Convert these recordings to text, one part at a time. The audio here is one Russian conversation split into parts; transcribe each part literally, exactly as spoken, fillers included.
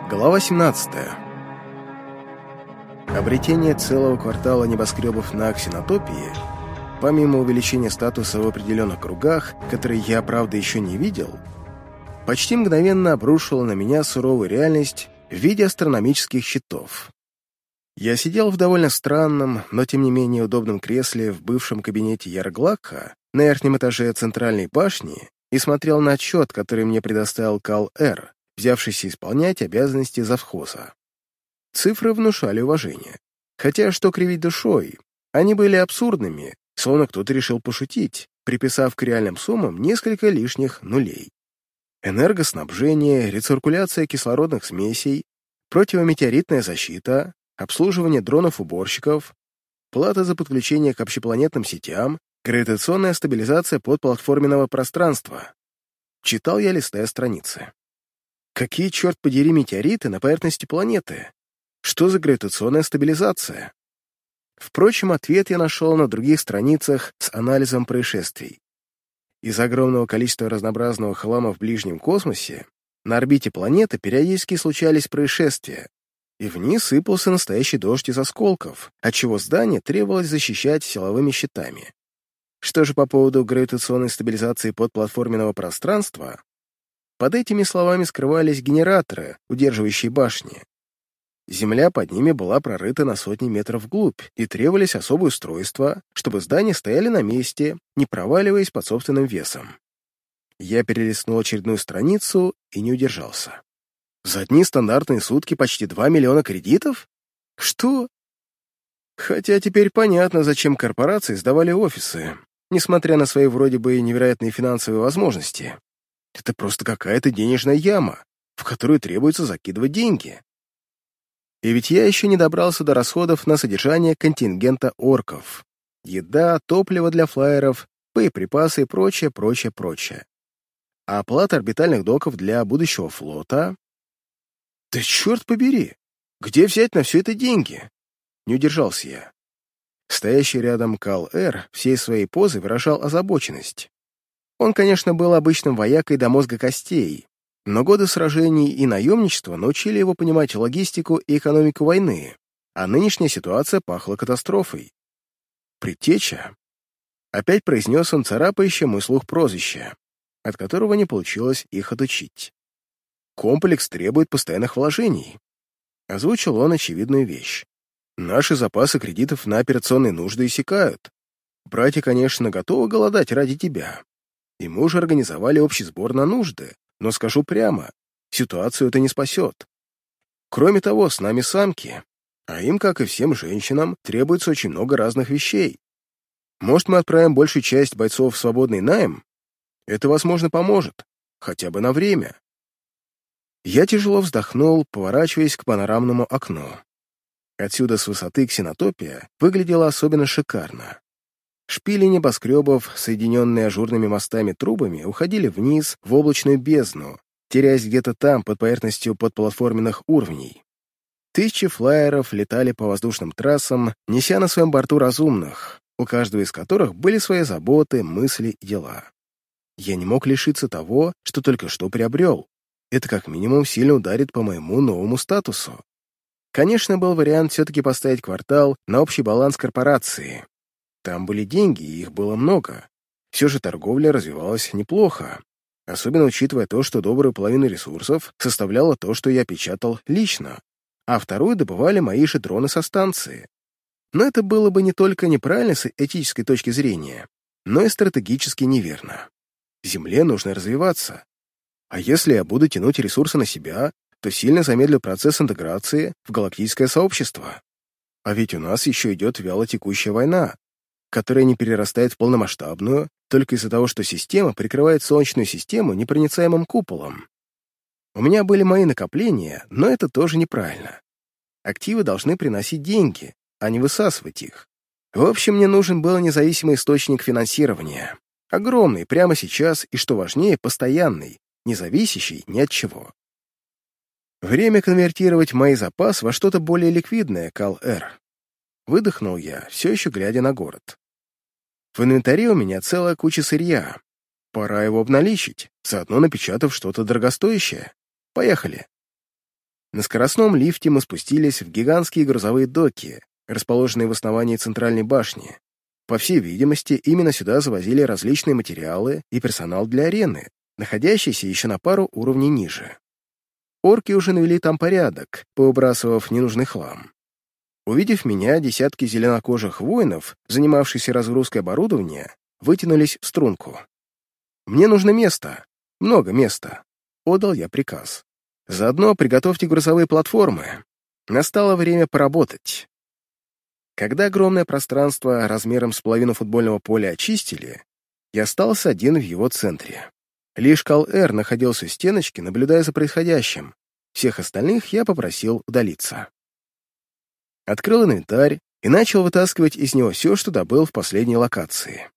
Глава семнадцатая. Обретение целого квартала небоскребов на Ксенотопии, помимо увеличения статуса в определенных кругах, которые я, правда, еще не видел, почти мгновенно обрушила на меня суровую реальность в виде астрономических щитов. Я сидел в довольно странном, но тем не менее удобном кресле в бывшем кабинете Ярглака на верхнем этаже центральной башни и смотрел на отчет, который мне предоставил Кал-Эр, взявшийся исполнять обязанности завхоза. Цифры внушали уважение. Хотя, что кривить душой, они были абсурдными, словно кто-то решил пошутить, приписав к реальным суммам несколько лишних нулей. Энергоснабжение, рециркуляция кислородных смесей, противометеоритная защита, обслуживание дронов-уборщиков, плата за подключение к общепланетным сетям, гравитационная стабилизация подплатформенного пространства. Читал я, листая страницы. Какие, черт подери, метеориты на поверхности планеты? Что за гравитационная стабилизация? Впрочем, ответ я нашел на других страницах с анализом происшествий. Из-за огромного количества разнообразного хлама в ближнем космосе на орбите планеты периодически случались происшествия, и вниз сыпался настоящий дождь из осколков, отчего здание требовалось защищать силовыми щитами. Что же по поводу гравитационной стабилизации подплатформенного пространства? Под этими словами скрывались генераторы, удерживающие башни. Земля под ними была прорыта на сотни метров вглубь, и требовались особые устройства, чтобы здания стояли на месте, не проваливаясь под собственным весом. Я перелистнул очередную страницу и не удержался. За одни стандартные сутки почти два миллиона кредитов? Что? Хотя теперь понятно, зачем корпорации сдавали офисы, несмотря на свои вроде бы невероятные финансовые возможности. Это просто какая-то денежная яма, в которую требуется закидывать деньги. И ведь я еще не добрался до расходов на содержание контингента орков. Еда, топливо для флайеров, боеприпасы и прочее, прочее, прочее. А оплата орбитальных доков для будущего флота? Да черт побери! Где взять на все это деньги? Не удержался я. Стоящий рядом Кал-Эр всей своей позой выражал озабоченность. Он, конечно, был обычным воякой до мозга костей, но годы сражений и наемничества научили его понимать логистику и экономику войны, а нынешняя ситуация пахла катастрофой. «Предтеча?» Опять произнес он царапающее мой слух прозвище, от которого не получилось их отучить. «Комплекс требует постоянных вложений», — озвучил он очевидную вещь. «Наши запасы кредитов на операционные нужды иссякают. Братья, конечно, готовы голодать ради тебя. И мы уже организовали общий сбор на нужды, но скажу прямо, ситуацию это не спасет. Кроме того, с нами самки, а им, как и всем женщинам, требуется очень много разных вещей. Может, мы отправим большую часть бойцов в свободный найм? Это, возможно, поможет, хотя бы на время». Я тяжело вздохнул, поворачиваясь к панорамному окну. Отсюда с высоты Ксенотопия выглядела особенно шикарно. Шпили небоскребов, соединенные ажурными мостами-трубами, уходили вниз в облачную бездну, теряясь где-то там, под поверхностью подплатформенных уровней. Тысячи флайеров летали по воздушным трассам, неся на своем борту разумных, у каждого из которых были свои заботы, мысли и дела. Я не мог лишиться того, что только что приобрел. Это как минимум сильно ударит по моему новому статусу. Конечно, был вариант все-таки поставить квартал на общий баланс корпорации. Там были деньги, и их было много. Все же торговля развивалась неплохо, особенно учитывая то, что добрую половину ресурсов составляло то, что я печатал лично, а вторую добывали мои же дроны со станции. Но это было бы не только неправильно с этической точки зрения, но и стратегически неверно. Земле нужно развиваться. А если я буду тянуть ресурсы на себя, то сильно замедлю процесс интеграции в галактическое сообщество. А ведь у нас еще идет вялотекущая война, которая не перерастает в полномасштабную только из-за того, что система прикрывает Солнечную систему непроницаемым куполом. У меня были мои накопления, но это тоже неправильно. Активы должны приносить деньги, а не высасывать их. В общем, мне нужен был независимый источник финансирования. Огромный прямо сейчас и, что важнее, постоянный, не зависящий ни от чего. Время конвертировать мои запасы во что-то более ликвидное, Кал-Эр. Выдохнул я, все еще глядя на город. В инвентаре у меня целая куча сырья. Пора его обналичить, заодно напечатав что-то дорогостоящее. Поехали. На скоростном лифте мы спустились в гигантские грузовые доки, расположенные в основании центральной башни. По всей видимости, именно сюда завозили различные материалы и персонал для арены, находящийся еще на пару уровней ниже. Орки уже навели там порядок, поубрасывав ненужный хлам. Увидев меня, десятки зеленокожих воинов, занимавшихся разгрузкой оборудования, вытянулись в струнку. «Мне нужно место. Много места», — отдал я приказ. «Заодно приготовьте грузовые платформы. Настало время поработать». Когда огромное пространство размером с половину футбольного поля очистили, я остался один в его центре. Лишь Кал-Эр находился у стеночки, наблюдая за происходящим. Всех остальных я попросил удалиться. Открыл инвентарь и начал вытаскивать из него все, что добыл в последней локации.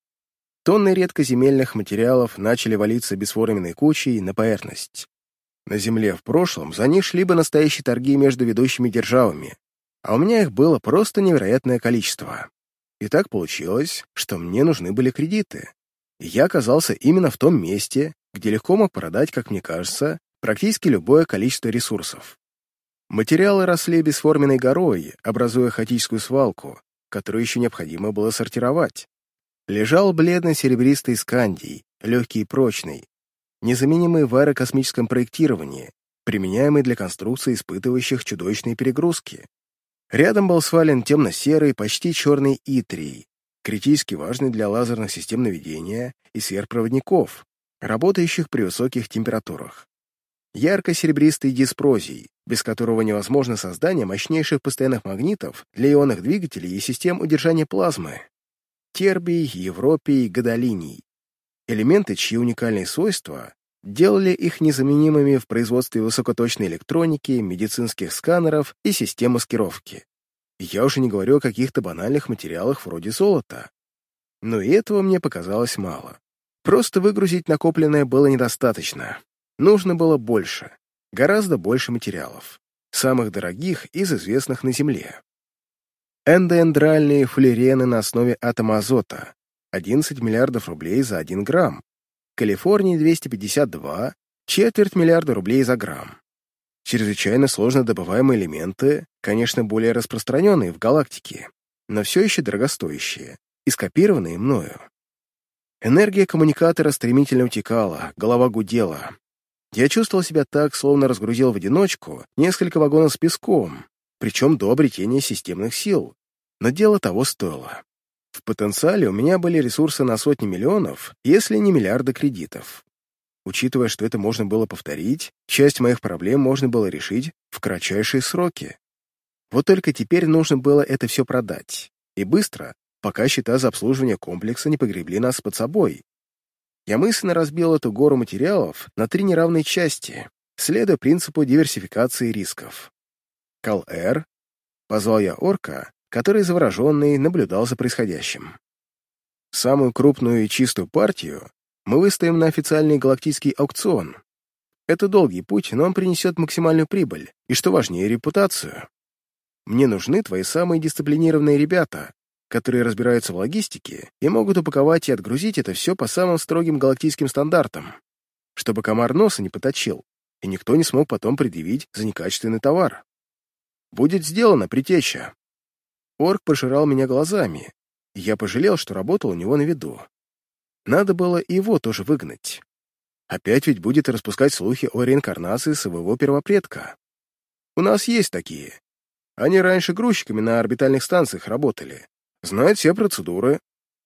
Тонны редкоземельных материалов начали валиться бесформенной кучей на поверхность. На Земле в прошлом за них шли бы настоящие торги между ведущими державами, а у меня их было просто невероятное количество. И так получилось, что мне нужны были кредиты. И я оказался именно в том месте, где легко мог продать, как мне кажется, практически любое количество ресурсов. Материалы росли бесформенной горой, образуя хаотическую свалку, которую еще необходимо было сортировать. Лежал бледно-серебристый скандий, легкий и прочный, незаменимый в аэрокосмическом проектировании, применяемый для конструкций, испытывающих чудовищные перегрузки. Рядом был свален темно-серый, почти черный итрий, критически важный для лазерных систем наведения и сверхпроводников, работающих при высоких температурах. Ярко-серебристый диспрозий, без которого невозможно создание мощнейших постоянных магнитов для ионных двигателей и систем удержания плазмы. Тербий, европий, гадолиний. Элементы, чьи уникальные свойства делали их незаменимыми в производстве высокоточной электроники, медицинских сканеров и систем маскировки. Я уже не говорю о каких-то банальных материалах вроде золота. Но и этого мне показалось мало. Просто выгрузить накопленное было недостаточно. Нужно было больше, гораздо больше материалов, самых дорогих из известных на Земле. Эндоэндральные фуллерены на основе атома азота, одиннадцать миллиардов рублей за один грамм, Калифорнии двести пятьдесят два, четверть миллиарда рублей за грамм. Чрезвычайно сложно добываемые элементы, конечно, более распространенные в галактике, но все еще дорогостоящие, и скопированные мною. Энергия коммуникатора стремительно утекала, голова гудела. Я чувствовал себя так, словно разгрузил в одиночку несколько вагонов с песком, причем до обретения системных сил, но дело того стоило. В потенциале у меня были ресурсы на сотни миллионов, если не миллиарды кредитов. Учитывая, что это можно было повторить, часть моих проблем можно было решить в кратчайшие сроки. Вот только теперь нужно было это все продать. И быстро, пока счета за обслуживание комплекса не погребли нас под собой. Я мысленно разбил эту гору материалов на три неравные части, следуя принципу диверсификации рисков. Кал-Эр, позвал я орка, который завороженный наблюдал за происходящим. Самую крупную и чистую партию мы выставим на официальный галактический аукцион. Это долгий путь, но он принесет максимальную прибыль, и, что важнее, репутацию. Мне нужны твои самые дисциплинированные ребята, которые разбираются в логистике и могут упаковать и отгрузить это все по самым строгим галактическим стандартам, чтобы комар носа не поточил, и никто не смог потом предъявить за некачественный товар. Будет сделано, притеча. Орк пожирал меня глазами, и я пожалел, что работал у него на виду. Надо было и его тоже выгнать. Опять ведь будет распускать слухи о реинкарнации своего первопредка. У нас есть такие. Они раньше грузчиками на орбитальных станциях работали. Знают все процедуры.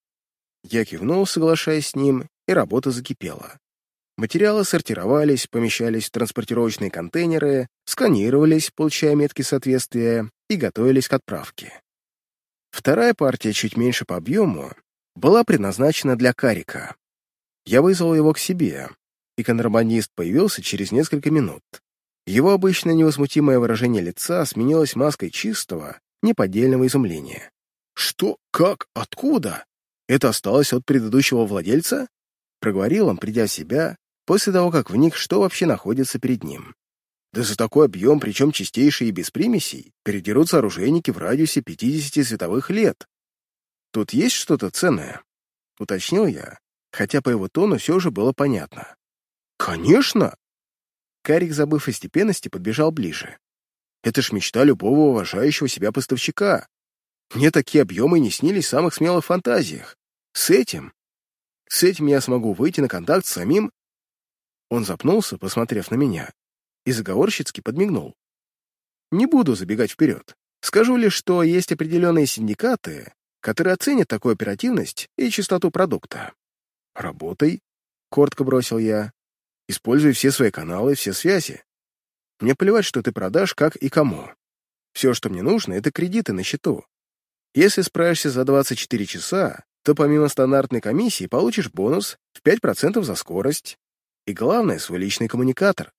Я кивнул, соглашаясь с ним, и работа закипела. Материалы сортировались, помещались в транспортировочные контейнеры, сканировались, получая метки соответствия, и готовились к отправке. Вторая партия, чуть меньше по объему, была предназначена для Карика. Я вызвал его к себе, и контрабандист появился через несколько минут. Его обычно невозмутимое выражение лица сменилось маской чистого, неподдельного изумления. «Что? Как? Откуда? Это осталось от предыдущего владельца?» Проговорил он, придя в себя, после того, как вник, что вообще находится перед ним. «Да за такой объем, причем чистейший и без примесей, передерутся оружейники в радиусе пятидесяти световых лет. Тут есть что-то ценное?» — уточнил я, хотя по его тону все же было понятно. «Конечно!» Карик, забыв о степенности, подбежал ближе. «Это ж мечта любого уважающего себя поставщика. Мне такие объемы не снились в самых смелых фантазиях. С этим... С этим я смогу выйти на контакт с самим...» Он запнулся, посмотрев на меня, и заговорщицки подмигнул. «Не буду забегать вперед. Скажу лишь, что есть определенные синдикаты, которые оценят такую оперативность и чистоту продукта. Работай», — коротко бросил я. «Используй все свои каналы, все связи. Мне плевать, что ты продашь, как и кому. Все, что мне нужно, — это кредиты на счету. Если справишься за двадцать четыре часа, то помимо стандартной комиссии получишь бонус в пять процентов за скорость. И главное — свой личный коммуникатор».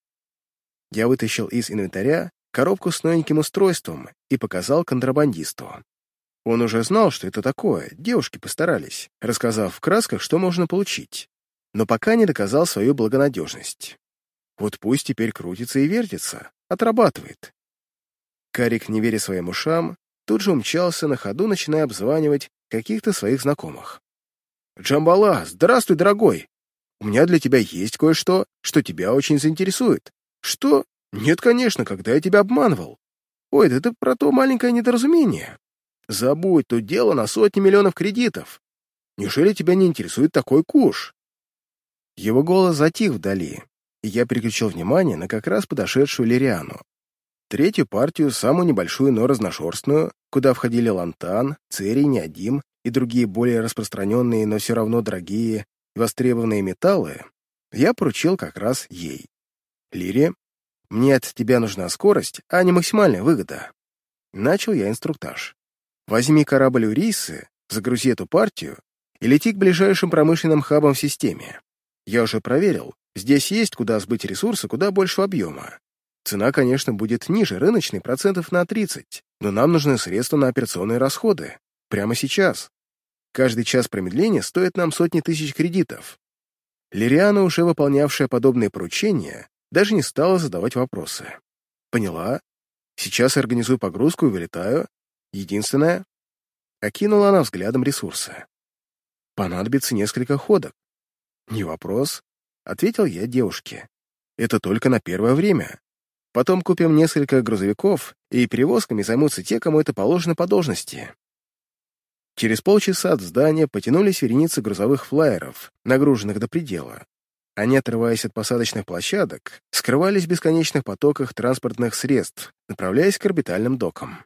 Я вытащил из инвентаря коробку с новеньким устройством и показал контрабандисту. Он уже знал, что это такое, девушки постарались, рассказав в красках, что можно получить, но пока не доказал свою благонадежность. Вот пусть теперь крутится и вертится, отрабатывает. Карик, не веря своим ушам, тут же умчался на ходу, начиная обзванивать каких-то своих знакомых. «Джамбала, здравствуй, дорогой! У меня для тебя есть кое-что, что тебя очень заинтересует». «Что? Нет, конечно, когда я тебя обманывал. Ой, да это про то маленькое недоразумение. Забудь, тут дело на сотни миллионов кредитов. Неужели тебя не интересует такой куш?» Его голос затих вдали, и я переключил внимание на как раз подошедшую Лириану. Третью партию, самую небольшую, но разношерстную, куда входили лантан, церий, неодим и другие более распространенные, но все равно дорогие и востребованные металлы, я поручил как раз ей. «Лири, мне от тебя нужна скорость, а не максимальная выгода». Начал я инструктаж. «Возьми корабль Урисы, загрузи эту партию и лети к ближайшим промышленным хабам в системе. Я уже проверил, здесь есть куда сбыть ресурсы куда большего объема. Цена, конечно, будет ниже рыночной процентов на тридцать, но нам нужны средства на операционные расходы. Прямо сейчас. Каждый час промедления стоит нам сотни тысяч кредитов». Лириана, уже выполнявшая подобные поручения, даже не стала задавать вопросы. «Поняла. Сейчас организую погрузку и вылетаю. Единственное...» Окинула она взглядом ресурсы. «Понадобится несколько ходок». «Не вопрос», — ответил я девушке. «Это только на первое время. Потом купим несколько грузовиков, и перевозками займутся те, кому это положено по должности». Через полчаса от здания потянулись вереницы грузовых флайеров, нагруженных до предела. Они, отрываясь от посадочных площадок, скрывались в бесконечных потоках транспортных средств, направляясь к орбитальным докам.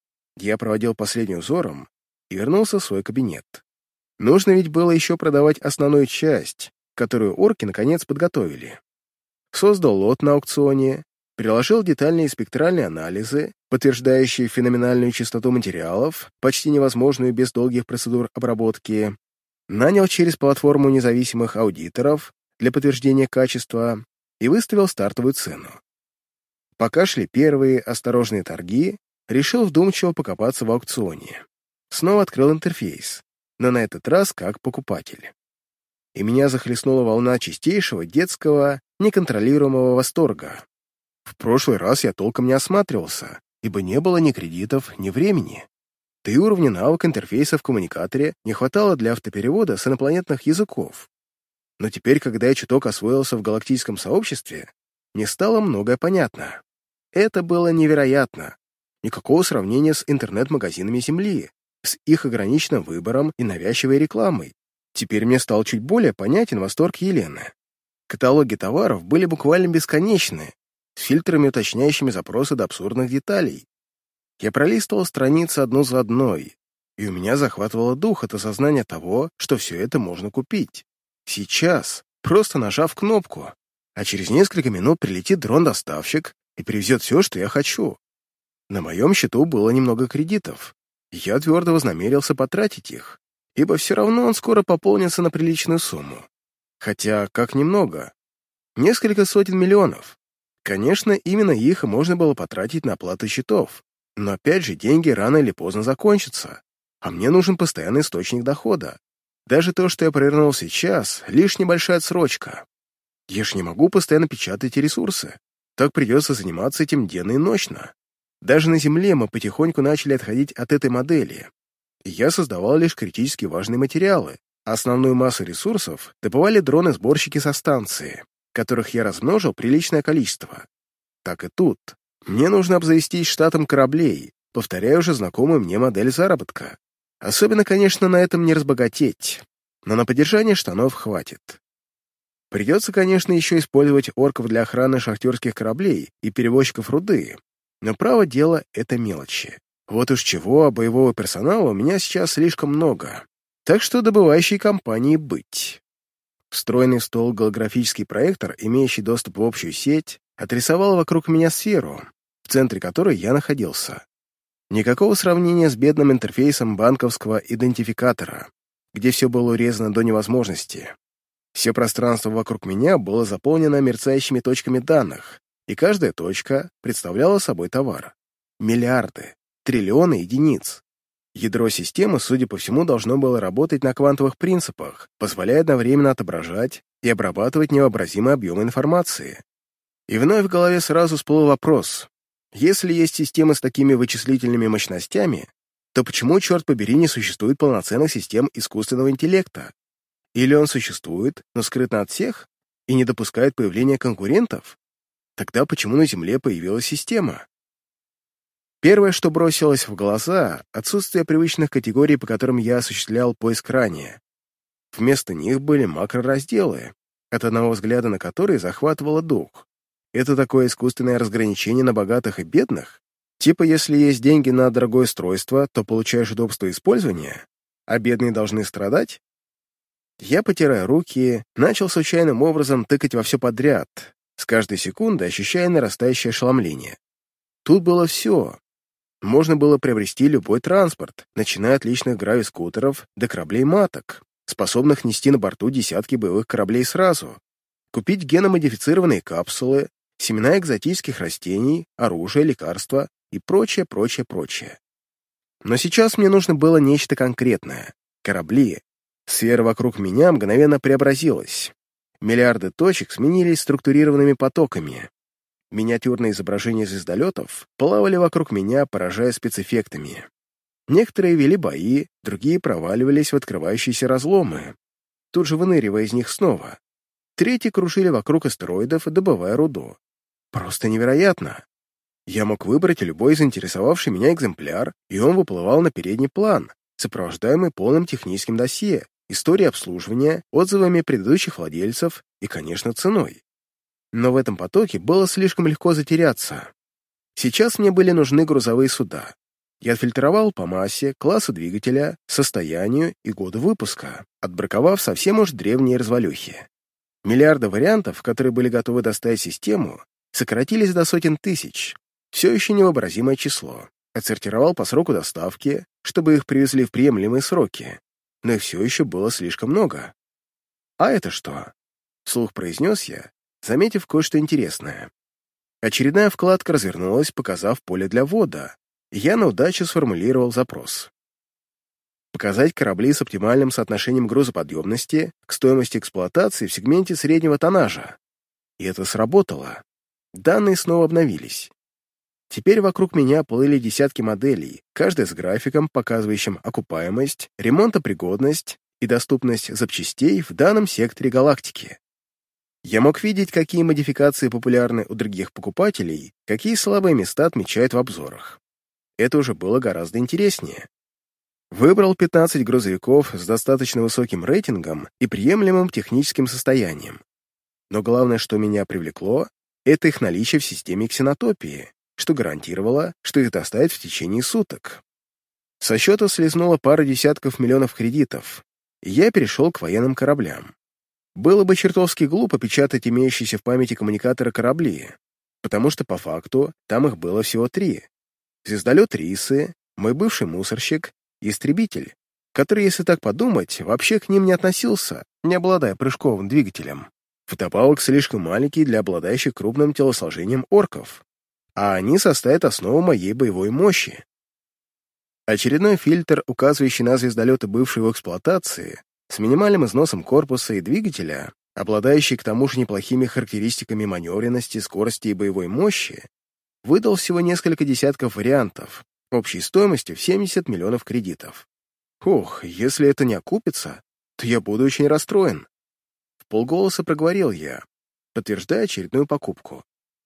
Я проводил последним узором и вернулся в свой кабинет. Нужно ведь было еще продавать основную часть, которую орки наконец подготовили. Создал лот на аукционе, приложил детальные спектральные анализы, подтверждающие феноменальную чистоту материалов, почти невозможную без долгих процедур обработки, нанял через платформу независимых аудиторов для подтверждения качества и выставил стартовую цену. Пока шли первые осторожные торги, решил вдумчиво покопаться в аукционе. Снова открыл интерфейс, но на этот раз как покупатель. И меня захлестнула волна чистейшего детского, неконтролируемого восторга. В прошлый раз я толком не осматривался, ибо не было ни кредитов, ни времени. Да и уровня навык интерфейса в коммуникаторе не хватало для автоперевода с инопланетных языков. Но теперь, когда я чуток освоился в галактическом сообществе, мне стало многое понятно. Это было невероятно. Никакого сравнения с интернет-магазинами Земли, с их ограниченным выбором и навязчивой рекламой. Теперь мне стал чуть более понятен восторг Елены. Каталоги товаров были буквально бесконечны, с фильтрами, уточняющими запросы до абсурдных деталей. Я пролистывал страницы одну за одной, и у меня захватывало дух от осознания того, что все это можно купить. Сейчас, просто нажав кнопку, а через несколько минут прилетит дрон-доставщик и привезет все, что я хочу. На моем счету было немного кредитов, и я твердо вознамерился потратить их, ибо все равно он скоро пополнится на приличную сумму. Хотя, как немного, несколько сотен миллионов. Конечно, именно их можно было потратить на оплату счетов, но опять же деньги рано или поздно закончатся, а мне нужен постоянный источник дохода. Даже то, что я провернул сейчас, лишь небольшая отсрочка. Я ж не могу постоянно печатать ресурсы. Так придется заниматься этим денно и ночно. Даже на Земле мы потихоньку начали отходить от этой модели. И я создавал лишь критически важные материалы, а основную массу ресурсов добывали дроны-сборщики со станции. которых я размножил приличное количество. Так и тут. Мне нужно обзавестись штатом кораблей, повторяя уже знакомую мне модель заработка. Особенно, конечно, на этом не разбогатеть, но на поддержание штанов хватит. Придется, конечно, еще использовать орков для охраны шахтерских кораблей и перевозчиков руды, но право дело — это мелочи. Вот уж чего, а боевого персонала у меня сейчас слишком много, так что добывающей компании быть. Встроенный в стол голографический проектор, имеющий доступ в общую сеть, отрисовал вокруг меня сферу, в центре которой я находился. Никакого сравнения с бедным интерфейсом банковского идентификатора, где все было урезано до невозможности. Все пространство вокруг меня было заполнено мерцающими точками данных, и каждая точка представляла собой товар. Миллиарды, триллионы единиц. Ядро системы, судя по всему, должно было работать на квантовых принципах, позволяя одновременно отображать и обрабатывать невообразимый объем информации. И вновь в голове сразу всплыл вопрос. Если есть системы с такими вычислительными мощностями, то почему, черт побери, не существует полноценных систем искусственного интеллекта? Или он существует, но скрытно от всех, и не допускает появления конкурентов? Тогда почему на Земле появилась система? Первое, что бросилось в глаза — отсутствие привычных категорий, по которым я осуществлял поиск ранее. Вместо них были макроразделы, от одного взгляда на которые захватывало дух. Это такое искусственное разграничение на богатых и бедных? Типа, если есть деньги на дорогое устройство, то получаешь удобство использования, а бедные должны страдать? Я, потирая руки, начал случайным образом тыкать во все подряд, с каждой секундой ощущая нарастающее ошеломление. Тут было все. Можно было приобрести любой транспорт, начиная от личных гравискутеров до кораблей-маток, способных нести на борту десятки боевых кораблей сразу, купить геномодифицированные капсулы, семена экзотических растений, оружие, лекарства и прочее, прочее, прочее. Но сейчас мне нужно было нечто конкретное — корабли. Сфера вокруг меня мгновенно преобразилась. Миллиарды точек сменились структурированными потоками. Миниатюрные изображения звездолетов плавали вокруг меня, поражая спецэффектами. Некоторые вели бои, другие проваливались в открывающиеся разломы, тут же выныривая из них снова. Третьи кружили вокруг астероидов, добывая руду. Просто невероятно. Я мог выбрать любой заинтересовавший меня экземпляр, и он выплывал на передний план, сопровождаемый полным техническим досье, историей обслуживания, отзывами предыдущих владельцев и, конечно, ценой. Но в этом потоке было слишком легко затеряться. Сейчас мне были нужны грузовые суда. Я отфильтровал по массе, классу двигателя, состоянию и году выпуска, отбраковав совсем уж древние развалюхи. Миллиарды вариантов, которые были готовы доставить систему, сократились до сотен тысяч. Все еще невообразимое число. Отсортировал по сроку доставки, чтобы их привезли в приемлемые сроки. Но их все еще было слишком много. «А это что?» — вслух произнес я, заметив кое-что интересное. Очередная вкладка развернулась, показав поле для ввода. Я на удачу сформулировал запрос. Показать корабли с оптимальным соотношением грузоподъемности к стоимости эксплуатации в сегменте среднего тоннажа. И это сработало. Данные снова обновились. Теперь вокруг меня плыли десятки моделей, каждая с графиком, показывающим окупаемость, ремонтопригодность и доступность запчастей в данном секторе галактики. Я мог видеть, какие модификации популярны у других покупателей, какие слабые места отмечают в обзорах. Это уже было гораздо интереснее. Выбрал пятнадцать грузовиков с достаточно высоким рейтингом и приемлемым техническим состоянием. Но главное, что меня привлекло, это их наличие в системе ксенотопии, что гарантировало, что их доставят в течение суток. Со счета слезнула пара десятков миллионов кредитов, и я перешел к военным кораблям. Было бы чертовски глупо печатать имеющиеся в памяти коммуникаторы корабли, потому что, по факту, там их было всего три. Звездолет Рисы, мой бывший мусорщик и истребитель, который, если так подумать, вообще к ним не относился, не обладая прыжковым двигателем. Вдобавок слишком маленький для обладающих крупным телосложением орков, а они составят основу моей боевой мощи. Очередной фильтр, указывающий на звездолеты, бывшие в эксплуатации, с минимальным износом корпуса и двигателя, обладающий к тому же неплохими характеристиками маневренности, скорости и боевой мощи, выдал всего несколько десятков вариантов, общей стоимостью в семьдесят миллионов кредитов. Ух, если это не окупится, то я буду очень расстроен. В полголоса проговорил я. подтверждая очередную покупку.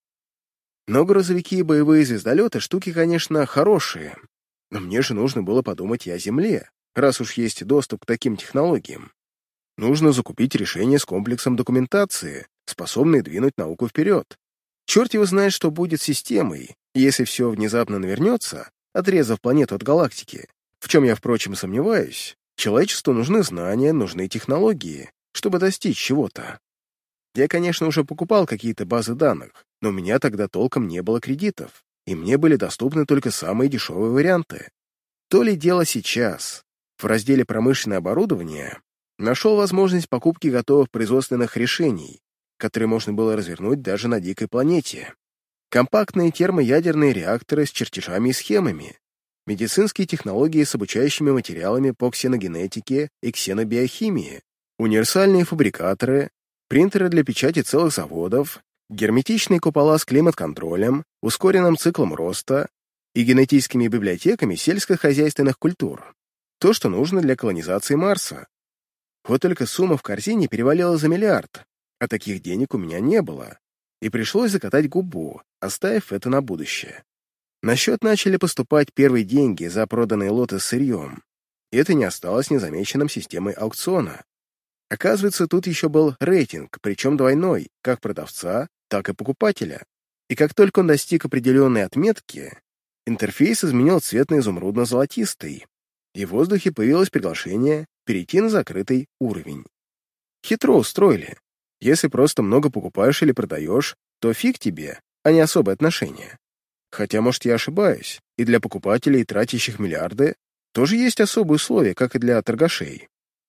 Но грузовики и боевые звездолеты — штуки, конечно, хорошие, но мне же нужно было подумать и о Земле, раз уж есть доступ к таким технологиям. Нужно закупить решение с комплексом документации, способной двинуть науку вперед. Черт его знает, что будет с системой, если все внезапно навернется, отрезав планету от галактики, в чем я, впрочем, сомневаюсь. Человечеству нужны знания, нужны технологии, чтобы достичь чего-то. Я, конечно, уже покупал какие-то базы данных, но у меня тогда толком не было кредитов, и мне были доступны только самые дешевые варианты. То ли дело сейчас. В разделе «Промышленное оборудование» нашел возможность покупки готовых производственных решений, которые можно было развернуть даже на дикой планете. Компактные термоядерные реакторы с чертежами и схемами, медицинские технологии с обучающими материалами по ксеногенетике и ксенобиохимии, универсальные фабрикаторы, принтеры для печати целых заводов, герметичные купола с климат-контролем, ускоренным циклом роста и генетическими библиотеками сельскохозяйственных культур. То, что нужно для колонизации Марса. Вот только сумма в корзине перевалила за миллиард, а таких денег у меня не было, и пришлось закатать губу, оставив это на будущее. На счет начали поступать первые деньги за проданные лоты с сырьем, и это не осталось незамеченным системой аукциона. Оказывается, тут еще был рейтинг, причем двойной, как продавца, так и покупателя. И как только он достиг определенной отметки, интерфейс изменил цвет на изумрудно-золотистый, и в воздухе появилось приглашение перейти на закрытый уровень. Хитро устроили. Если просто много покупаешь или продаешь, то фиг тебе, а не особое отношение. Хотя, может, я ошибаюсь, и для покупателей, тратящих миллиарды, тоже есть особые условия, как и для торгашей.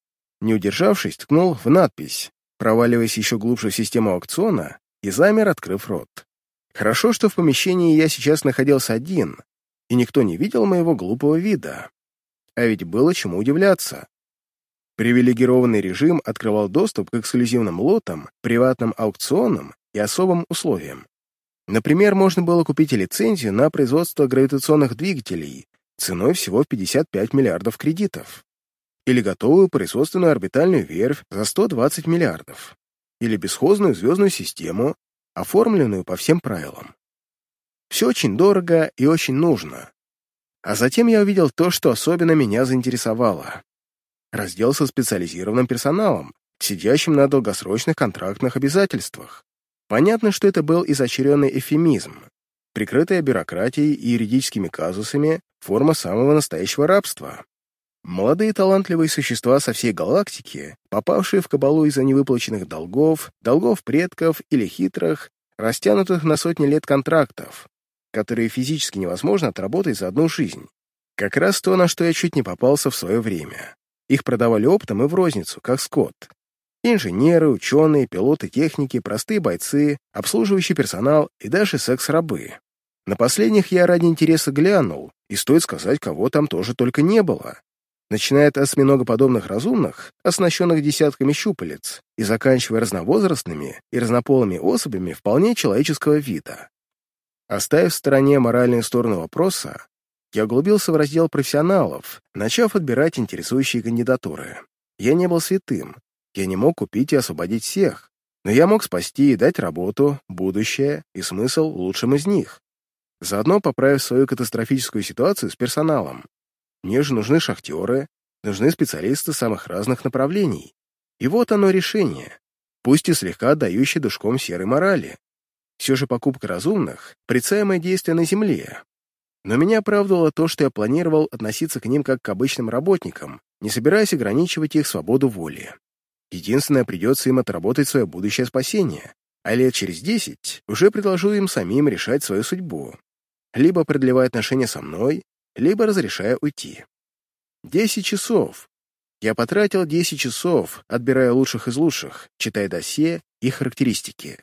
Не удержавшись, ткнул в надпись, проваливаясь еще глубже в систему аукциона, и замер, открыв рот. Хорошо, что в помещении я сейчас находился один, и никто не видел моего глупого вида. А ведь было чему удивляться. Привилегированный режим открывал доступ к эксклюзивным лотам, приватным аукционам и особым условиям. Например, можно было купить лицензию на производство гравитационных двигателей ценой всего в пятьдесят пять миллиардов кредитов, или готовую производственную орбитальную верфь за сто двадцать миллиардов, или бесхозную звездную систему, оформленную по всем правилам. Все очень дорого и очень нужно. А затем я увидел то, что особенно меня заинтересовало. Раздел со специализированным персоналом, сидящим на долгосрочных контрактных обязательствах. Понятно, что это был изощренный эвфемизм, прикрытая бюрократией и юридическими казусами форма самого настоящего рабства. Молодые талантливые существа со всей галактики, попавшие в кабалу из-за невыплаченных долгов, долгов предков или хитрых, растянутых на сотни лет контрактов, которые физически невозможно отработать за одну жизнь. Как раз то, на что я чуть не попался в свое время. Их продавали оптом и в розницу, как скот. Инженеры, ученые, пилоты техники, простые бойцы, обслуживающий персонал и даже секс-рабы. На последних я ради интереса глянул, и стоит сказать, кого там тоже только не было. Начиная от осьминогоподобных разумных, оснащенных десятками щупалец, и заканчивая разновозрастными и разнополыми особями вполне человеческого вида. Оставив в стороне моральную сторону вопроса, я углубился в раздел профессионалов, начав отбирать интересующие кандидатуры. Я не был святым, я не мог купить и освободить всех, но я мог спасти и дать работу, будущее и смысл лучшим из них, заодно поправив свою катастрофическую ситуацию с персоналом. Мне же нужны шахтеры, нужны специалисты самых разных направлений. И вот оно решение, пусть и слегка отдающее душком серой морали. Все же покупка разумных — прицельное действие на Земле. Но меня оправдывало то, что я планировал относиться к ним как к обычным работникам, не собираясь ограничивать их свободу воли. Единственное, придется им отработать свое будущее спасение, а лет через десять уже предложу им самим решать свою судьбу, либо продлевая отношения со мной, либо разрешая уйти. Десять часов. Я потратил десять часов, отбирая лучших из лучших, читая досье и характеристики.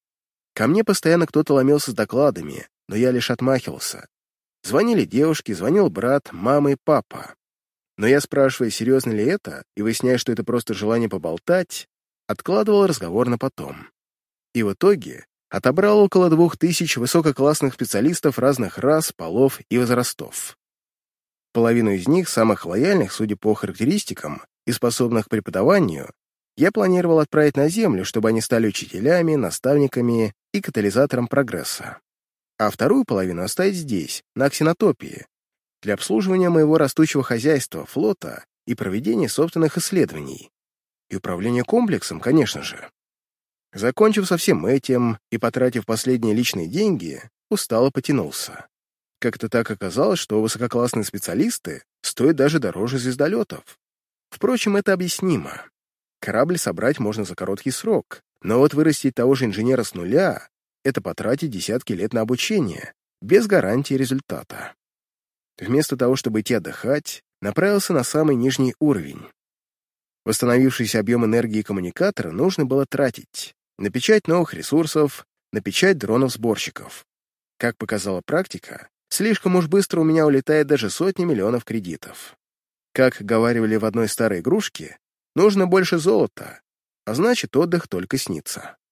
Ко мне постоянно кто-то ломился с докладами, но я лишь отмахивался. Звонили девушки, звонил брат, мама и папа. Но я, спрашивая, серьезно ли это, и выясняя, что это просто желание поболтать, откладывал разговор на потом. И в итоге отобрал около двух тысяч высококлассных специалистов разных рас, полов и возрастов. Половину из них, самых лояльных, судя по характеристикам, и способных к преподаванию, я планировал отправить на Землю, чтобы они стали учителями, наставниками и катализатором прогресса. А вторую половину оставить здесь, на Аксинотопии, для обслуживания моего растущего хозяйства, флота и проведения собственных исследований. И управления комплексом, конечно же. Закончив со всем этим и потратив последние личные деньги, устало потянулся. Как-то так оказалось, что высококлассные специалисты стоят даже дороже звездолетов. Впрочем, это объяснимо. Корабль собрать можно за короткий срок, но вот вырастить того же инженера с нуля — это потратить десятки лет на обучение, без гарантии результата. Вместо того, чтобы идти отдыхать, направился на самый нижний уровень. Восстановившийся объем энергии коммуникатора нужно было тратить на печать новых ресурсов, на печать дронов-сборщиков. Как показала практика, слишком уж быстро у меня улетает даже сотни миллионов кредитов. Как говаривали в одной старой игрушке, нужно больше золота, а значит, отдых только снится.